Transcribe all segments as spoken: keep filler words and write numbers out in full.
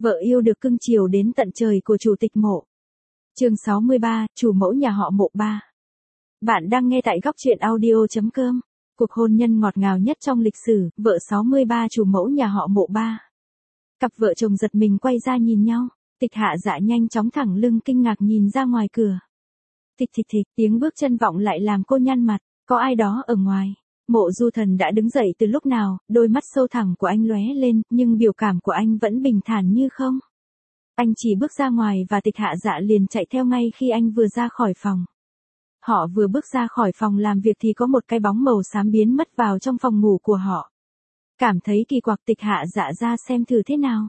Vợ yêu được cưng chiều đến tận trời của chủ tịch Mộ. Chương sáu mươi ba, chủ mẫu nhà họ Mộ ba. Bạn đang nghe tại góc truyện audio chấm com. Cuộc hôn nhân ngọt ngào nhất trong lịch sử, vợ sáu mươi ba chủ mẫu nhà họ Mộ ba. Cặp vợ chồng giật mình quay ra nhìn nhau, Tịch Hạ Dạ nhanh chóng thẳng lưng kinh ngạc nhìn ra ngoài cửa. Thịch thịch thịch, tiếng bước chân vọng lại làm cô nhăn mặt, có ai đó ở ngoài. Mộ Du Thần đã đứng dậy từ lúc nào, đôi mắt sâu thẳm của anh lóe lên, nhưng biểu cảm của anh vẫn bình thản như không. Anh chỉ bước ra ngoài và Tịch Hạ Dạ liền chạy theo ngay khi anh vừa ra khỏi phòng. Họ vừa bước ra khỏi phòng làm việc thì có một cái bóng màu xám biến mất vào trong phòng ngủ của họ. Cảm thấy kỳ quặc, Tịch Hạ Dạ ra xem thử thế nào.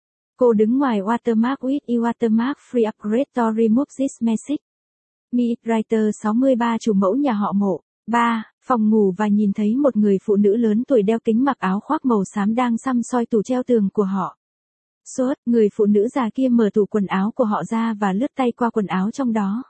Cô đứng ngoài Watermark with e Watermark free upgrade to remove this message. Meet Writer sáu mươi ba chủ mẫu nhà họ Mộ. ba. Phòng ngủ và nhìn thấy một người phụ nữ lớn tuổi đeo kính mặc áo khoác màu xám đang săm soi tủ treo tường của họ. Sốt, người phụ nữ già kia mở tủ quần áo của họ ra và lướt tay qua quần áo trong đó.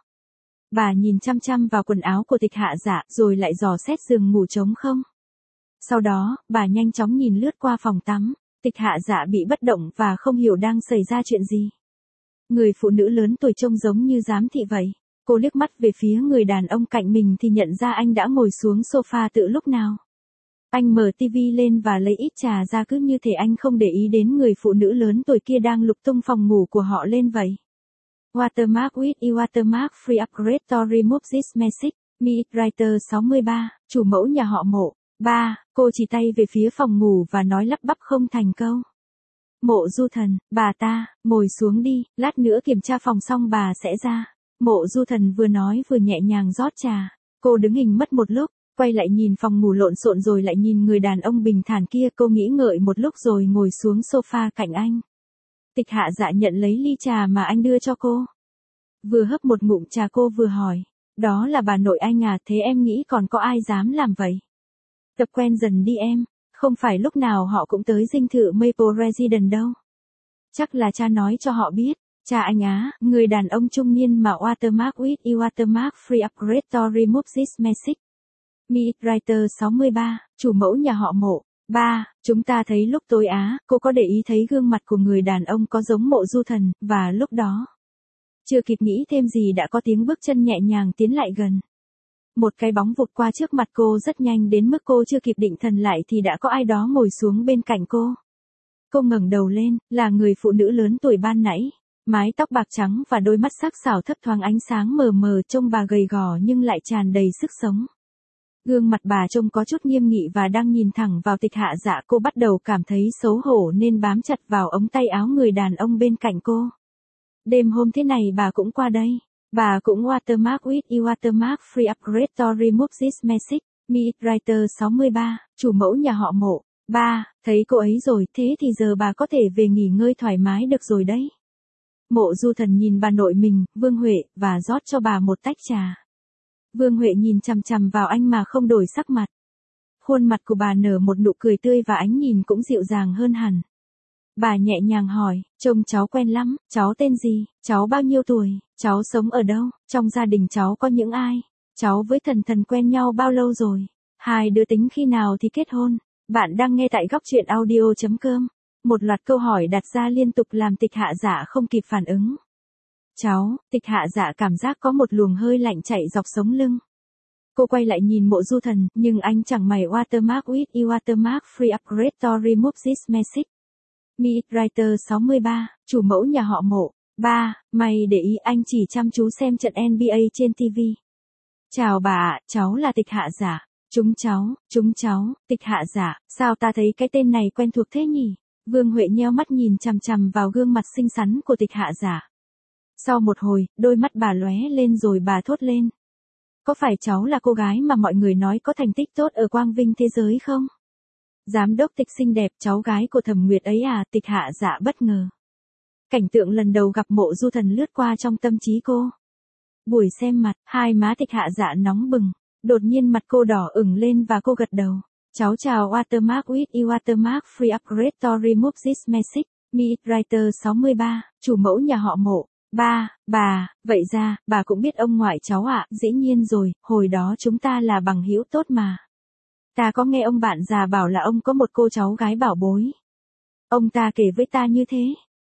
Bà nhìn chăm chăm vào quần áo của Tịch Hạ Dạ rồi lại dò xét giường ngủ trống không. Sau đó, bà nhanh chóng nhìn lướt qua phòng tắm. Tịch Hạ Dạ bị bất động và không hiểu đang xảy ra chuyện gì. Người phụ nữ lớn tuổi trông giống như giám thị vậy. Cô liếc mắt về phía người đàn ông cạnh mình thì nhận ra anh đã ngồi xuống sofa từ lúc nào. Anh mở tivi lên và lấy ít trà ra, cứ như thể anh không để ý đến người phụ nữ lớn tuổi kia đang lục tung phòng ngủ của họ lên vậy. Watermark with e Watermark free upgrade to remove this message. Meet Writer sáu mươi ba, chủ mẫu nhà họ Mộ. ba. Cô chỉ tay về phía phòng ngủ và nói lắp bắp không thành câu. Mộ Du Thần, bà ta, ngồi xuống đi, lát nữa kiểm tra phòng xong bà sẽ ra. Mộ Du Thần vừa nói vừa nhẹ nhàng rót trà. Cô đứng hình mất một lúc, quay lại nhìn phòng ngủ lộn xộn rồi lại nhìn người đàn ông bình thản kia. Cô nghĩ ngợi một lúc rồi ngồi xuống sofa cạnh anh. Tịch Hạ Dạ nhận lấy ly trà mà anh đưa cho cô. Vừa hấp một ngụm trà cô vừa hỏi. Đó là bà nội anh à? Thế em nghĩ còn có ai dám làm vậy? Tập quen dần đi em. Không phải lúc nào họ cũng tới dinh thự Maple Residence đâu. Chắc là cha nói cho họ biết. Cha anh á, người đàn ông trung niên mà Watermark with e Watermark free upgrade to remove this message. Meet Writer sáu mươi ba, chủ mẫu nhà họ Mộ. ba. Chúng ta thấy lúc tối á, cô có để ý thấy gương mặt của người đàn ông có giống Mộ Du Thần, và lúc đó. Chưa kịp nghĩ thêm gì đã có tiếng bước chân nhẹ nhàng tiến lại gần. Một cái bóng vụt qua trước mặt cô rất nhanh đến mức cô chưa kịp định thần lại thì đã có ai đó ngồi xuống bên cạnh cô. Cô ngẩng đầu lên, là người phụ nữ lớn tuổi ban nãy. Mái tóc bạc trắng và đôi mắt sắc sảo thấp thoáng ánh sáng mờ mờ, trông bà gầy gò nhưng lại tràn đầy sức sống. Gương mặt bà trông có chút nghiêm nghị và đang nhìn thẳng vào Tịch Hạ Dạ. Cô bắt đầu cảm thấy xấu hổ nên bám chặt vào ống tay áo người đàn ông bên cạnh cô. Đêm hôm thế này bà cũng qua đây. Bà cũng Watermark with e Watermark free upgrade to remove this message. Meet Writer sáu mươi ba, chủ mẫu nhà họ Mộ. ba. Thấy cô ấy rồi, thế thì giờ bà có thể về nghỉ ngơi thoải mái được rồi đấy. Mộ Du Thần nhìn bà nội mình, Vương Huệ, và rót cho bà một tách trà. Vương Huệ nhìn chằm chằm vào anh mà không đổi sắc mặt. Khuôn mặt của bà nở một nụ cười tươi và ánh nhìn cũng dịu dàng hơn hẳn. Bà nhẹ nhàng hỏi, trông cháu quen lắm, cháu tên gì, cháu bao nhiêu tuổi, cháu sống ở đâu, trong gia đình cháu có những ai, cháu với Thần Thần quen nhau bao lâu rồi, hai đứa tính khi nào thì kết hôn. Bạn đang nghe tại góc truyện audio chấm com. Một loạt câu hỏi đặt ra liên tục làm Tịch Hạ Dạ không kịp phản ứng. Cháu, Tịch Hạ Dạ cảm giác có một luồng hơi lạnh chạy dọc sống lưng. Cô quay lại nhìn Mộ Du Thần, nhưng anh chẳng mày Watermark with e Watermark free upgrade to remove this message. Meet Writer sáu mươi ba, chủ mẫu nhà họ Mộ. ba. Mày để ý anh chỉ chăm chú xem trận en bi ây trên ti vi. Chào bà ạ, cháu là Tịch Hạ Dạ. Chúng cháu, chúng cháu, Tịch Hạ Dạ, sao ta thấy cái tên này quen thuộc thế nhỉ? Vương Huệ nheo mắt nhìn chằm chằm vào gương mặt xinh xắn của Tịch Hạ Dạ. Sau một hồi, đôi mắt bà lóe lên rồi bà thốt lên. Có phải cháu là cô gái mà mọi người nói có thành tích tốt ở quang vinh thế giới không? Giám đốc Tịch xinh đẹp, cháu gái của Thẩm Nguyệt ấy à? Tịch Hạ Dạ bất ngờ. Cảnh tượng lần đầu gặp Mộ Du Thần lướt qua trong tâm trí cô. Buổi xem mặt, hai má Tịch Hạ Dạ nóng bừng. Đột nhiên mặt cô đỏ ửng lên và cô gật đầu. Cháu chào Watermark with e Watermark free upgrade to remove this message. Meet Writer sáu mươi ba, chủ mẫu nhà họ Mộ. ba. Bà, vậy ra, bà cũng biết ông ngoại cháu ạ? Dĩ nhiên rồi, hồi đó chúng ta là bằng hữu tốt mà. Ta có nghe ông bạn già bảo là ông có một cô cháu gái bảo bối. Ông ta kể với ta như thế.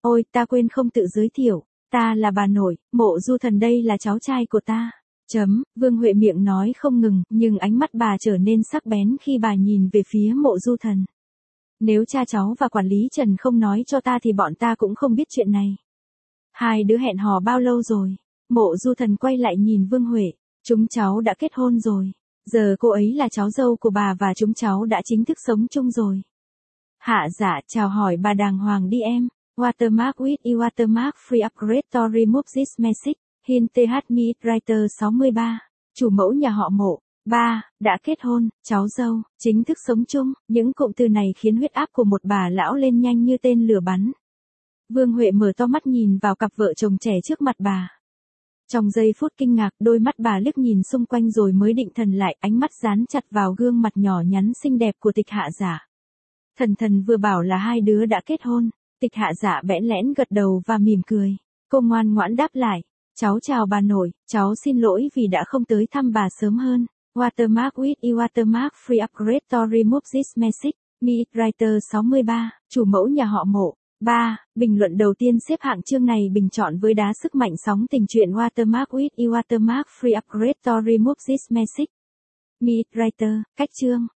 Ôi, ta quên không tự giới thiệu. Ta là bà nội, Mộ Du Thần đây là cháu trai của ta. Chấm, Vương Huệ miệng nói không ngừng, nhưng ánh mắt bà trở nên sắc bén khi bà nhìn về phía Mộ Du Thần. Nếu cha cháu và quản lý Trần không nói cho ta thì bọn ta cũng không biết chuyện này. Hai đứa hẹn hò bao lâu rồi? Mộ Du Thần quay lại nhìn Vương Huệ. Chúng cháu đã kết hôn rồi. Giờ cô ấy là cháu dâu của bà và chúng cháu đã chính thức sống chung rồi. Hạ Dạ, chào hỏi bà đàng hoàng đi em. Watermark with e watermark free upgrade to remove this message. Hin th me writer sáu mươi ba. Chủ mẫu nhà họ Mộ. Ba, đã kết hôn, cháu dâu, chính thức sống chung. Những cụm từ này khiến huyết áp của một bà lão lên nhanh như tên lửa bắn. Vương Huệ mở to mắt nhìn vào cặp vợ chồng trẻ trước mặt bà. Trong giây phút kinh ngạc, đôi mắt bà liếc nhìn xung quanh rồi mới định thần lại, ánh mắt dán chặt vào gương mặt nhỏ nhắn xinh đẹp của Tịch Hạ Dạ. Thần thần vừa bảo là hai đứa đã kết hôn. Tịch Hạ Dạ bẽn lẽn gật đầu và mỉm cười. Cô ngoan ngoãn đáp lại. Cháu chào bà nội, cháu xin lỗi vì đã không tới thăm bà sớm hơn. Watermark with e watermark free upgrade to remove this message. Me writer sáu mươi ba, chủ mẫu nhà họ Mộ. ba. Bình luận đầu tiên xếp hạng chương này bình chọn với đá sức mạnh sóng tình truyện Watermark with e watermark free upgrade to remove this message. Me writer, cách chương.